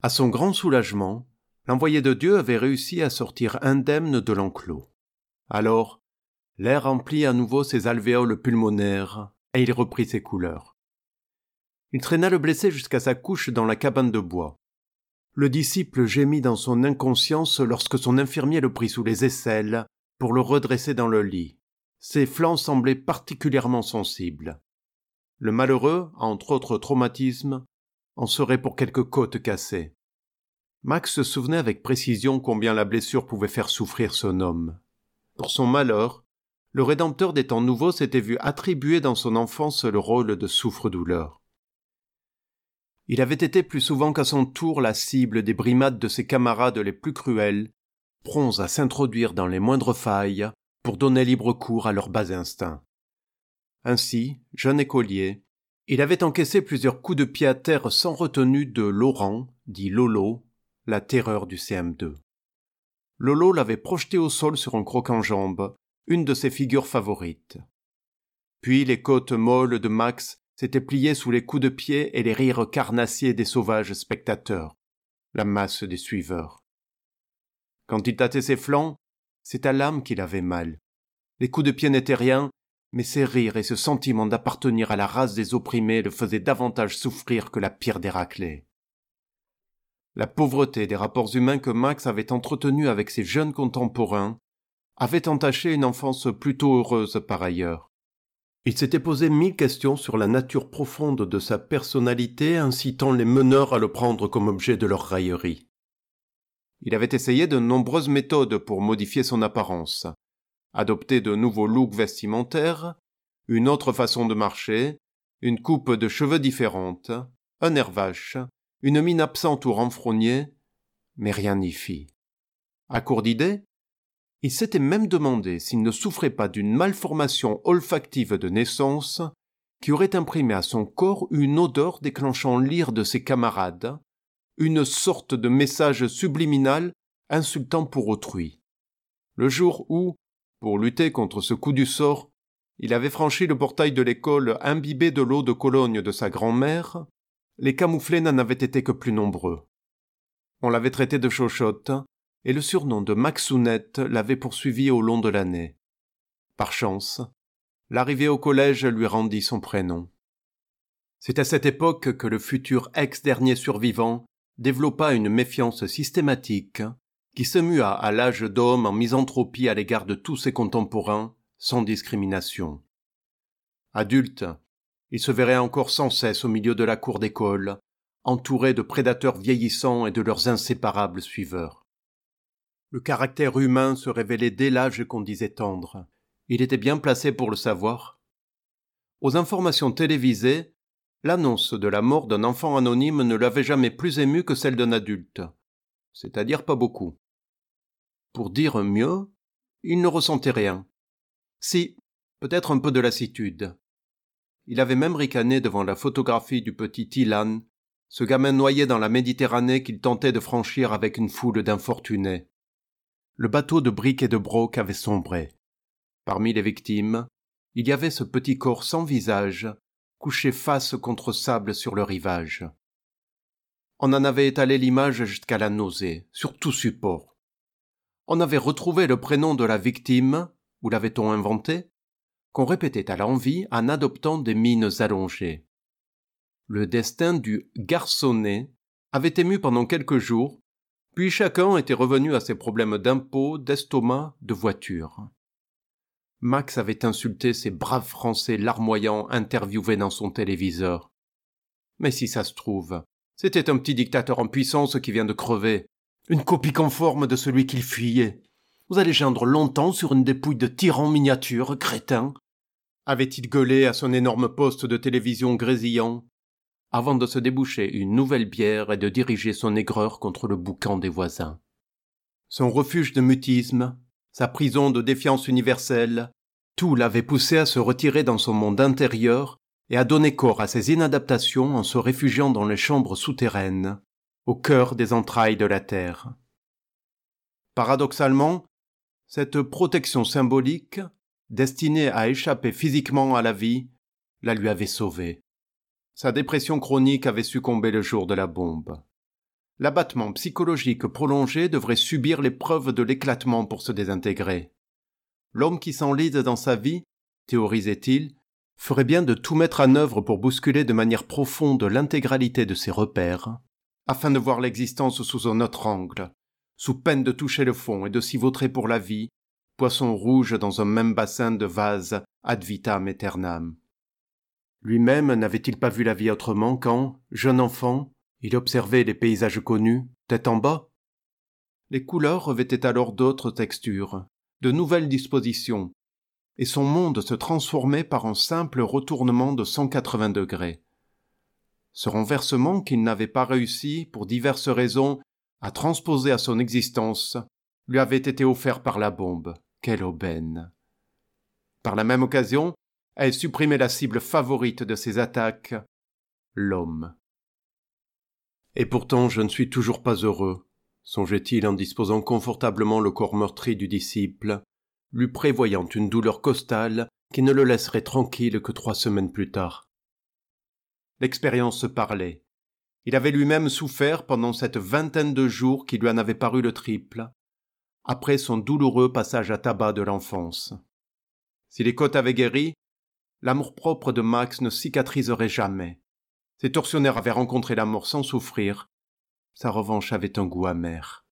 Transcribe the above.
À son grand soulagement, l'envoyé de Dieu avait réussi à sortir indemne de l'enclos. Alors, l'air remplit à nouveau ses alvéoles pulmonaires et il reprit ses couleurs. Il traîna le blessé jusqu'à sa couche dans la cabane de bois. Le disciple gémit dans son inconscience lorsque son infirmier le prit sous les aisselles pour le redresser dans le lit. Ses flancs semblaient particulièrement sensibles. Le malheureux, entre autres traumatismes, en serait pour quelques côtes cassées. Max se souvenait avec précision combien la blessure pouvait faire souffrir son homme. Pour son malheur, le Rédempteur des temps nouveaux s'était vu attribuer dans son enfance le rôle de souffre-douleur. Il avait été plus souvent qu'à son tour la cible des brimades de ses camarades les plus cruels, prompts à s'introduire dans les moindres failles pour donner libre cours à leurs bas instincts. Ainsi, jeune écolier, il avait encaissé plusieurs coups de pied à terre sans retenue de Laurent, dit Lolo, la terreur du CM2. Lolo l'avait projeté au sol sur un croc-en-jambe, une de ses figures favorites. Puis les côtes molles de Max s'étaient pliées sous les coups de pied et les rires carnassiers des sauvages spectateurs, la masse des suiveurs. Quand il tâtait ses flancs, c'est à l'âme qu'il avait mal. Les coups de pied n'étaient rien, mais ces rires et ce sentiment d'appartenir à la race des opprimés le faisaient davantage souffrir que la pire des raclées. La pauvreté des rapports humains que Max avait entretenus avec ses jeunes contemporains avait entaché une enfance plutôt heureuse par ailleurs. Il s'était posé 1000 questions sur la nature profonde de sa personnalité, incitant les meneurs à le prendre comme objet de leur raillerie. Il avait essayé de nombreuses méthodes pour modifier son apparence, adopter de nouveaux looks vestimentaires, une autre façon de marcher, une coupe de cheveux différente, un air vache, une mine absente ou renfrognée, mais rien n'y fit. À court d'idées, il s'était même demandé s'il ne souffrait pas d'une malformation olfactive de naissance qui aurait imprimé à son corps une odeur déclenchant l'ire de ses camarades, une sorte de message subliminal insultant pour autrui. Le jour où, pour lutter contre ce coup du sort, il avait franchi le portail de l'école imbibé de l'eau de Cologne de sa grand-mère, les camouflés n'en avaient été que plus nombreux. On l'avait traité de chochotte, et le surnom de Maxounette l'avait poursuivi au long de l'année. Par chance, l'arrivée au collège lui rendit son prénom. C'est à cette époque que le futur ex-dernier survivant développa une méfiance systématique qui se mua à l'âge d'homme en misanthropie à l'égard de tous ses contemporains, sans discrimination. Adulte, il se verrait encore sans cesse au milieu de la cour d'école, entouré de prédateurs vieillissants et de leurs inséparables suiveurs. Le caractère humain se révélait dès l'âge qu'on disait tendre. Il était bien placé pour le savoir. Aux informations télévisées, l'annonce de la mort d'un enfant anonyme ne l'avait jamais plus ému que celle d'un adulte, c'est-à-dire pas beaucoup. Pour dire mieux, il ne ressentait rien. Si, peut-être un peu de lassitude. Il avait même ricané devant la photographie du petit Ilan, ce gamin noyé dans la Méditerranée qu'il tentait de franchir avec une foule d'infortunés. Le bateau de briques et de broc avait sombré. Parmi les victimes, il y avait ce petit corps sans visage, couché face contre sable sur le rivage. On en avait étalé l'image jusqu'à la nausée, sur tout support. On avait retrouvé le prénom de la victime, où l'avait-on inventé, qu'on répétait à l'envi en adoptant des mines allongées. Le destin du garçonnet avait ému pendant quelques jours, puis chacun était revenu à ses problèmes d'impôts, d'estomac, de voiture. Max avait insulté ces braves Français larmoyants interviewés dans son téléviseur. Mais si ça se trouve, c'était un petit dictateur en puissance qui vient de crever, une copie conforme de celui qu'il fuyait. Vous allez geindre longtemps sur une dépouille de tyran miniature, crétin, avait-il gueulé à son énorme poste de télévision grésillant, avant de se déboucher une nouvelle bière et de diriger son aigreur contre le boucan des voisins. Son refuge de mutisme, sa prison de défiance universelle, tout l'avait poussé à se retirer dans son monde intérieur et à donner corps à ses inadaptations en se réfugiant dans les chambres souterraines, au cœur des entrailles de la terre. Paradoxalement, cette protection symbolique, destinée à échapper physiquement à la vie, la lui avait sauvé. Sa dépression chronique avait succombé le jour de la bombe. L'abattement psychologique prolongé devrait subir l'épreuve de l'éclatement pour se désintégrer. L'homme qui s'enlise dans sa vie, théorisait-il, ferait bien de tout mettre en œuvre pour bousculer de manière profonde l'intégralité de ses repères, afin de voir l'existence sous un autre angle, sous peine de toucher le fond et de s'y vautrer pour la vie, poisson rouge dans un même bassin de vase ad vitam aeternam. Lui-même n'avait-il pas vu la vie autrement quand, jeune enfant, il observait les paysages connus, tête en bas? Les couleurs revêtaient alors d'autres textures, de nouvelles dispositions, et son monde se transformait par un simple retournement de 180 degrés. Ce renversement qu'il n'avait pas réussi, pour diverses raisons, à transposer à son existence, lui avait été offert par la bombe. Quelle aubaine! Par la même occasion, elle supprimait la cible favorite de ses attaques, l'homme. Et pourtant je ne suis toujours pas heureux, songeait-il en disposant confortablement le corps meurtri du disciple, lui prévoyant une douleur costale qui ne le laisserait tranquille que 3 semaines plus tard. L'expérience parlait. Il avait lui-même souffert pendant cette vingtaine de jours qui lui en avait paru le triple, après son douloureux passage à tabac de l'enfance. Si les côtes avaient guéri, l'amour-propre de Max ne cicatriserait jamais. Ses tortionnaires avaient rencontré la mort sans souffrir. Sa revanche avait un goût amer.